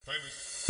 Famous.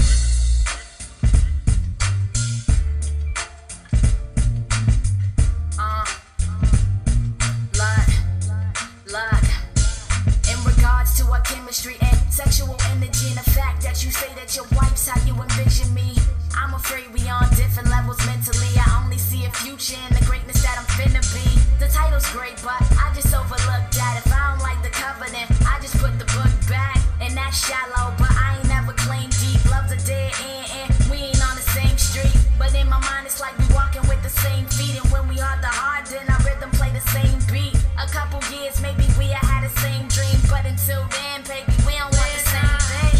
Look. In regards to our chemistry and sexual energy, and the fact that you say that your wife's how you envision me, I'm afraid we on different levels mentally. I only see a future in the greatness that I'm finna be. The title's great, but I just overlooked that. If I don't like the covenant, I just put the book back. And that's shallow, but I ain't never claimed deep. Love's a dead end, and we ain't on the same street. But in my mind, it's like we walking with the same feet. And when we heart to heart, then our rhythm play the same beat. A couple years, maybe we had the same dream, but until then, baby, we don't want the same thing.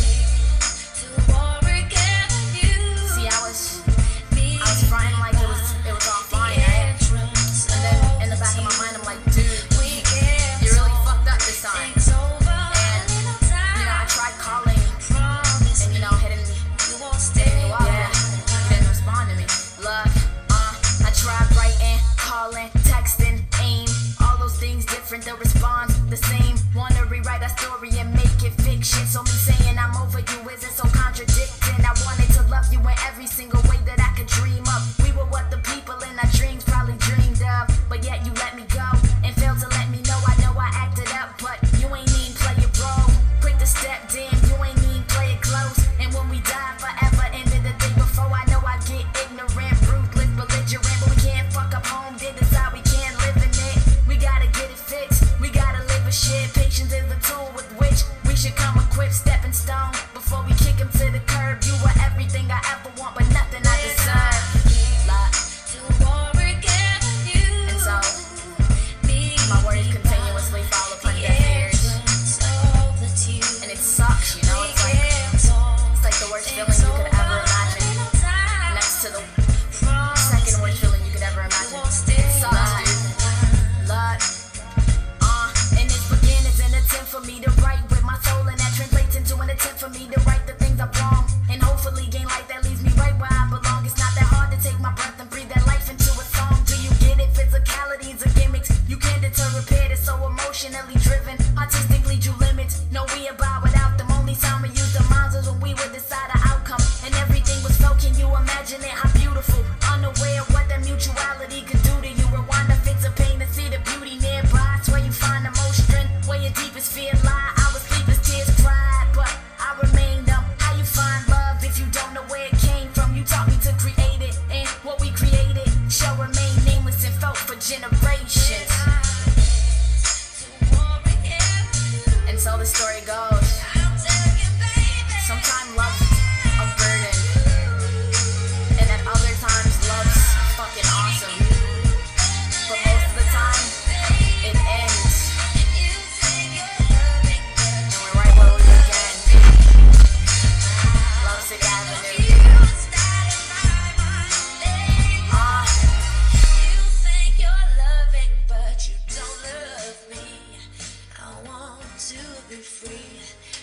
See, I was fronting like it was all fine, right? And then in the back of my mind, I'm like, dude, you really fucked up this time. And I tried calling, and hitting you up. Yeah, you didn't respond to me. Look, I tried writing, calling, texting, aim, all those things different. The response the same. Wanna rewrite our story and make it fiction. So me saying I'm over you isn't so contradicting. I wanted to love you in every single way that I could dream of. We were what the people in our dreams probably dreamed of. But yet you let me go and failed to let me know. I know I acted up, but you ain't even play it bro. Quick to step, damn, you ain't even play it close. And when we die forever, ended the day before. I know I get ignorant, ruthless, belligerent, but we can't fuck up home. Did decide we can't live in it. We gotta get it fixed. We gotta live with shit. Patience is the tool with which we should come equipped. Stepping stone before we kick him to the curb. You were everything I ever want, but nothing I deserve. And so my words continuously fall upon deaf ears, and it sucks, It's like the worst feeling you could ever imagine, next to the second worst feeling you could ever imagine. It sucks, dude. Look, and this begin as an attempt for me to write with my soul, and that translates into an attempt for me to right the things I've wrong, and hopefully gain life that leaves me right where I belong. It's not that hard to take my breath and breathe that life into a song. Do you get it? Physicalities or gimmicks you can't deter, repair. It's so emotionally driven, artistically drew limits. No, we abide without them. Only time we use the minds is when we would decide the outcome, and everything was felt. Can you imagine it? How beautiful, unaware of what that mutuality could do to you. Rewind the fits of pain and see the beauty nearby. It's where you find the most strength, where your deepest fear lie. I was sleepless, tears cried, but I remained dumb. How you find love if you don't know where it came from? You taught me to create it, and what we created shall remain nameless and felt for generations. And so the story goes, sometimes love's a burden, and at other times love's fucking awesome. But most of the time, it ends, and we're right where we began. Lovesick Avenue. You think you're loving, but you don't love me. I want to be free.